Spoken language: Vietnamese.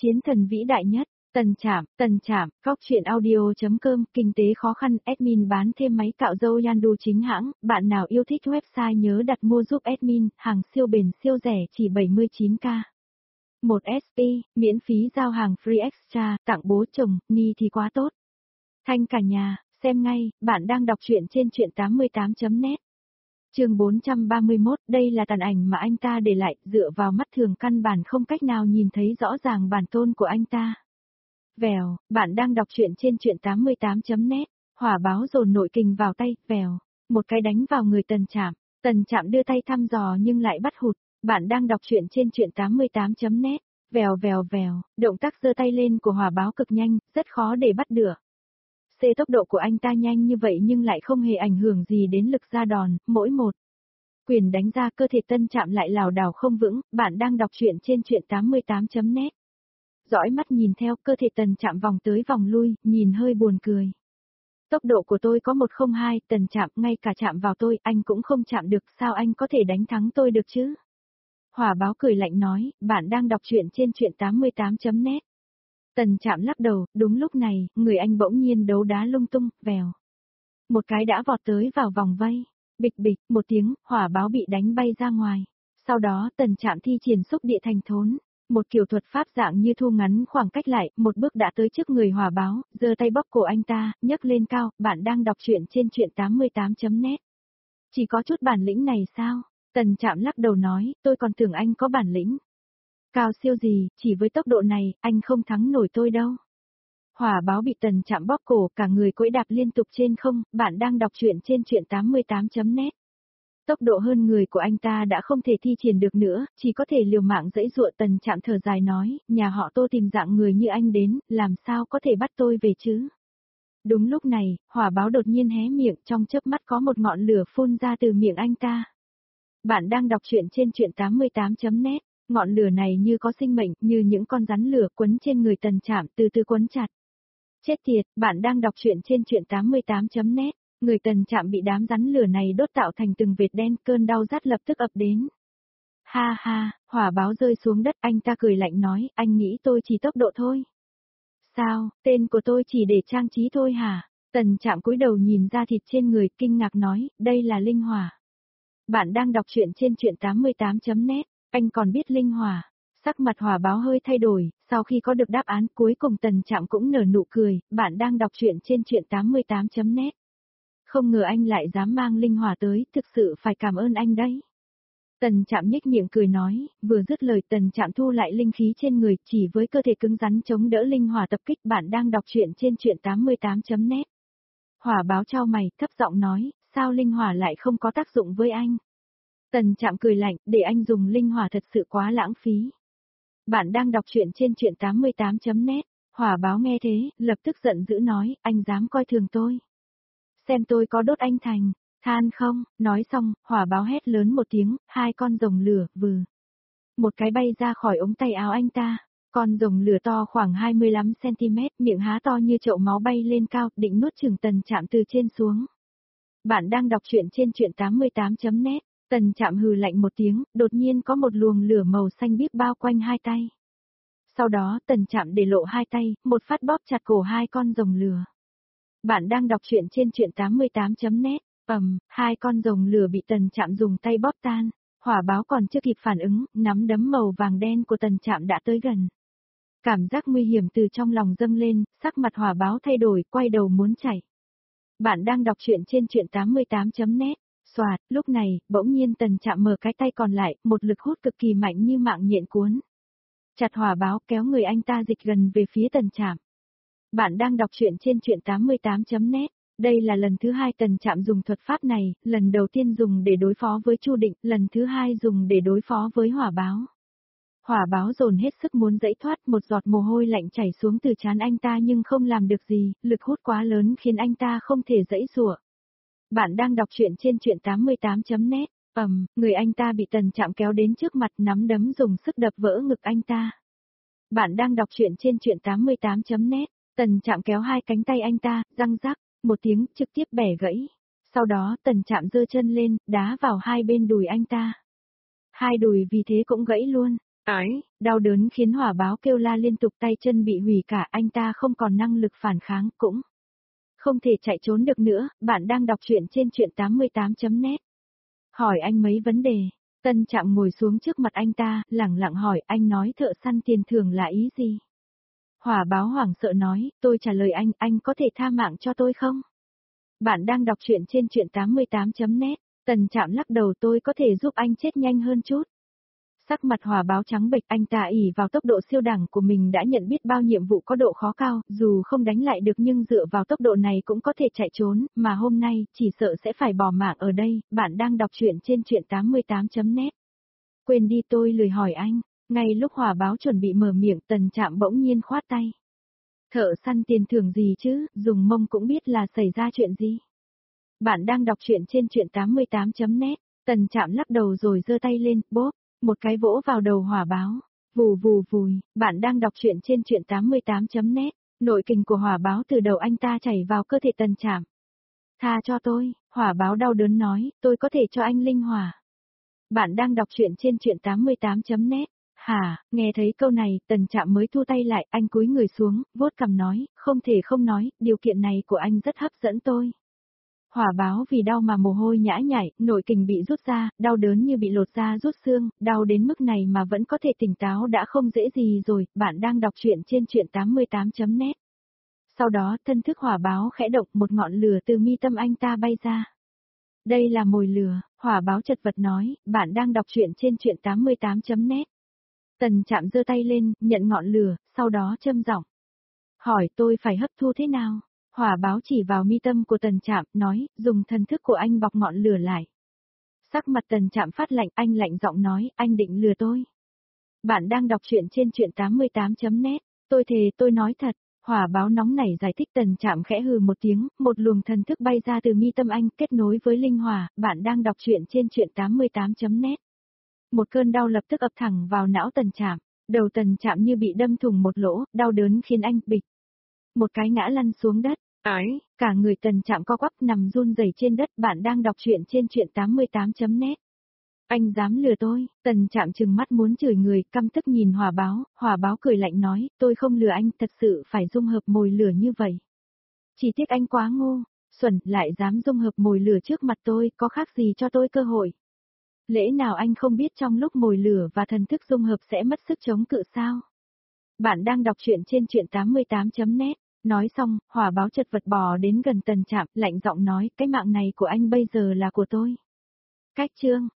Chiến thần vĩ đại nhất, Tần Trạm, góc truyện audio.com, kinh tế khó khăn, admin bán thêm máy cạo râu Yandu chính hãng, bạn nào yêu thích website nhớ đặt mua giúp admin, hàng siêu bền siêu rẻ chỉ 79k. 1SP, miễn phí giao hàng free extra, tặng bố chồng, ni thì quá tốt. Thanh cả nhà, xem ngay, bạn đang đọc truyện trên truyện88.net. Chương 431, đây là tàn ảnh mà anh ta để lại, dựa vào mắt thường căn bản không cách nào nhìn thấy rõ ràng bản tôn của anh ta. Vèo, bạn đang đọc truyện trên truyện88.net, hỏa báo dồn nội kình vào tay, vèo, một cái đánh vào người Tần Trạm đưa tay thăm dò nhưng lại bắt hụt, bạn đang đọc truyện trên truyện88.net, vèo vèo vèo, động tác giơ tay lên của hỏa báo cực nhanh, rất khó để bắt được. Tốc độ của anh ta nhanh như vậy nhưng lại không hề ảnh hưởng gì đến lực ra đòn, mỗi một quyền đánh ra cơ thể Tần Trạm lại lảo đảo không vững, bạn đang đọc truyện trên truyện88.net. Dõi mắt nhìn theo cơ thể Tần Trạm vòng tới vòng lui, nhìn hơi buồn cười. Tốc độ của tôi có 102, Tần Trạm, ngay cả chạm vào tôi, anh cũng không chạm được, sao anh có thể đánh thắng tôi được chứ? Hỏa báo cười lạnh nói, bạn đang đọc truyện trên truyện88.net. Tần Trạm lắc đầu, đúng lúc này, người anh bỗng nhiên đấu đá lung tung, vèo. Một cái đã vọt tới vào vòng vây, bịch bịch, một tiếng, hỏa báo bị đánh bay ra ngoài. Sau đó Tần Trạm thi triển xúc địa thành thốn. Một kiểu thuật pháp dạng như thu ngắn khoảng cách lại, một bước đã tới trước người hỏa báo, giơ tay bóp cổ anh ta, nhấc lên cao, bạn đang đọc truyện trên truyện88.net. Chỉ có chút bản lĩnh này sao? Tần Trạm lắc đầu nói, tôi còn tưởng anh có bản lĩnh. Cao siêu gì, chỉ với tốc độ này, anh không thắng nổi tôi đâu. Hỏa báo bị Tần Trạm bóp cổ, cả người quẫy đạp liên tục trên không, bạn đang đọc truyện trên truyện88.net. Tốc độ hơn người của anh ta đã không thể thi triển được nữa, chỉ có thể liều mạng giãy giụa. Tần Trạm thở dài nói, nhà họ Tô tìm dạng người như anh đến, làm sao có thể bắt tôi về chứ? Đúng lúc này, hỏa báo đột nhiên hé miệng, trong chớp mắt có một ngọn lửa phun ra từ miệng anh ta. Bạn đang đọc truyện trên truyện88.net, ngọn lửa này như có sinh mệnh, như những con rắn lửa quấn trên người Tần Trạm, từ từ quấn chặt. Chết tiệt, bạn đang đọc truyện trên truyện88.net. Người Tần Trạm bị đám rắn lửa này đốt tạo thành từng vệt đen, cơn đau rát lập tức ập đến. Ha ha, hỏa báo rơi xuống đất, anh ta cười lạnh nói, anh nghĩ tôi chỉ tốc độ thôi. Sao, tên của tôi chỉ để trang trí thôi hả? Tần Trạm cúi đầu nhìn ra thịt trên người, kinh ngạc nói, đây là linh hỏa. Bạn đang đọc truyện trên truyện88.net, anh còn biết linh hỏa. Sắc mặt hỏa báo hơi thay đổi, sau khi có được đáp án cuối cùng Tần Trạm cũng nở nụ cười, bạn đang đọc truyện trên truyện88.net. Không ngờ anh lại dám mang linh hỏa tới, thực sự phải cảm ơn anh đấy. Tần Trạm nhếch miệng cười nói, vừa dứt lời Tần Trạm thu lại linh khí trên người, chỉ với cơ thể cứng rắn chống đỡ linh hỏa tập kích. Bạn đang đọc truyện trên truyện88.net. Hỏa báo chau mày, thấp giọng nói, sao linh hỏa lại không có tác dụng với anh? Tần Trạm cười lạnh, để anh dùng linh hỏa thật sự quá lãng phí. Bạn đang đọc truyện trên truyện88.net. Hỏa báo nghe thế, lập tức giận dữ nói, anh dám coi thường tôi. Xem tôi có đốt anh thành, than không? Nói xong, hỏa báo hét lớn một tiếng, hai con rồng lửa, vừ. Một cái bay ra khỏi ống tay áo anh ta, con rồng lửa to khoảng 25cm, miệng há to như chậu máu bay lên cao, định nuốt chửng Tần Trạm từ trên xuống. Bạn đang đọc truyện trên truyện88.net, Tần Trạm hừ lạnh một tiếng, đột nhiên có một luồng lửa màu xanh biếc bao quanh hai tay. Sau đó Tần Trạm để lộ hai tay, một phát bóp chặt cổ hai con rồng lửa. Bạn đang đọc truyện trên truyện88.net, hai con rồng lửa bị Tần Trạm dùng tay bóp tan, hỏa báo còn chưa kịp phản ứng, nắm đấm màu vàng đen của Tần Trạm đã tới gần. Cảm giác nguy hiểm từ trong lòng dâng lên, sắc mặt hỏa báo thay đổi, quay đầu muốn chạy. Bạn đang đọc truyện trên truyện88.net, xoạt, lúc này, bỗng nhiên Tần Trạm mở cái tay còn lại, một lực hút cực kỳ mạnh như mạng nhện cuốn. Chặt hỏa báo kéo người anh ta dịch gần về phía Tần Trạm. Bạn đang đọc truyện trên truyện88.net, đây là lần thứ hai Tần Trạm dùng thuật pháp này, lần đầu tiên dùng để đối phó với Chu Định, lần thứ hai dùng để đối phó với hỏa báo. Hỏa báo dồn hết sức muốn giãy thoát, một giọt mồ hôi lạnh chảy xuống từ trán anh ta nhưng không làm được gì, lực hút quá lớn khiến anh ta không thể giãy giụa. Bạn đang đọc truyện trên truyện88.net, người anh ta bị Tần Trạm kéo đến trước mặt, nắm đấm dùng sức đập vỡ ngực anh ta. Bạn đang đọc truyện trên truyện88.net. Tần Trạm kéo hai cánh tay anh ta, răng rắc, một tiếng, trực tiếp bẻ gãy. Sau đó Tần Trạm giơ chân lên, đá vào hai bên đùi anh ta. Hai đùi vì thế cũng gãy luôn. Ấy, đau đớn khiến hỏa báo kêu la liên tục, tay chân bị hủy cả, anh ta không còn năng lực phản kháng, cũng không thể chạy trốn được nữa. Bạn đang đọc truyện trên truyện88.net. Hỏi anh mấy vấn đề. Tân Trạm ngồi xuống trước mặt anh ta, lẳng lặng hỏi, anh nói thợ săn tiền thưởng là ý gì? Hỏa báo hoảng sợ nói, tôi trả lời anh có thể tha mạng cho tôi không? Bạn đang đọc truyện trên truyện88.net. Tân Trạm lắc đầu, tôi có thể giúp anh chết nhanh hơn chút. Sắc mặt hỏa báo trắng bệch, anh ta ỷ vào tốc độ siêu đẳng của mình đã nhận biết bao nhiệm vụ có độ khó cao, dù không đánh lại được nhưng dựa vào tốc độ này cũng có thể chạy trốn, mà hôm nay, chỉ sợ sẽ phải bỏ mạng ở đây. Bạn đang đọc truyện trên truyện88.net. Quên đi, tôi lười hỏi anh. Ngay lúc hỏa báo chuẩn bị mở miệng, Tần Trạm bỗng nhiên khoát tay. Thợ săn tiền thưởng gì chứ, dùng mông cũng biết là xảy ra chuyện gì. Bạn đang đọc truyện trên truyện88.net. Tần Trạm lắc đầu rồi giơ tay lên, bốp, một cái vỗ vào đầu hỏa báo. Vù vù vùi, bạn đang đọc truyện trên truyện88.net. Nội kình của hỏa báo từ đầu anh ta chảy vào cơ thể Tần Trạm. Tha cho tôi, hỏa báo đau đớn nói, tôi có thể cho anh linh hỏa. Bạn đang đọc truyện trên truyện88.net. Hả, nghe thấy câu này, Tần Trạm mới thu tay lại, anh cúi người xuống, vuốt cằm nói, không thể không nói, điều kiện này của anh rất hấp dẫn tôi. Hỏa báo vì đau mà mồ hôi nhã nhảy, nội kình bị rút ra, đau đớn như bị lột da rút xương, đau đến mức này mà vẫn có thể tỉnh táo đã không dễ gì rồi. Bạn đang đọc truyện trên truyện88.net. Sau đó, thân thức hỏa báo khẽ động, một ngọn lửa từ mi tâm anh ta bay ra. Đây là mồi lửa, hỏa báo chật vật nói, bạn đang đọc truyện trên truyện88.net. Tần Trạm giơ tay lên, nhận ngọn lửa, sau đó châm giọng. Hỏi tôi phải hấp thu thế nào? Hỏa báo chỉ vào mi tâm của Tần Trạm, nói, dùng thần thức của anh bọc ngọn lửa lại. Sắc mặt Tần Trạm phát lạnh, anh lạnh giọng nói, anh định lừa tôi. Bạn đang đọc truyện trên truyện88.net. Tôi thề tôi nói thật. Hỏa báo nóng nảy giải thích. Tần Trạm khẽ hừ một tiếng, một luồng thần thức bay ra từ mi tâm anh, kết nối với linh hỏa. Bạn đang đọc truyện trên truyện88.net. Một cơn đau lập tức ập thẳng vào não Tần Trạm. Đầu Tần Trạm như bị đâm thủng một lỗ, đau đớn khiến anh bịch một cái ngã lăn xuống đất. Ấy, cả người Tần Trạm co quắp nằm run rẩy trên đất. Bạn đang đọc truyện trên truyện88.net. Anh dám lừa tôi? Tần Trạm trừng mắt muốn chửi người, căm tức nhìn hỏa báo cười lạnh nói, tôi không lừa anh, thật sự phải dung hợp mồi lửa như vậy. Chỉ tiếc anh quá ngu, xuẩn, lại dám dung hợp mồi lửa trước mặt tôi, có khác gì cho tôi cơ hội. Lẽ nào anh không biết trong lúc mồi lửa và thần thức dung hợp sẽ mất sức chống cự sao? Bạn đang đọc truyện trên truyện88.net. Nói xong, hỏa báo chật vật bò đến gần Tần Trạm, lạnh giọng nói, cái mạng này của anh bây giờ là của tôi. Cách chương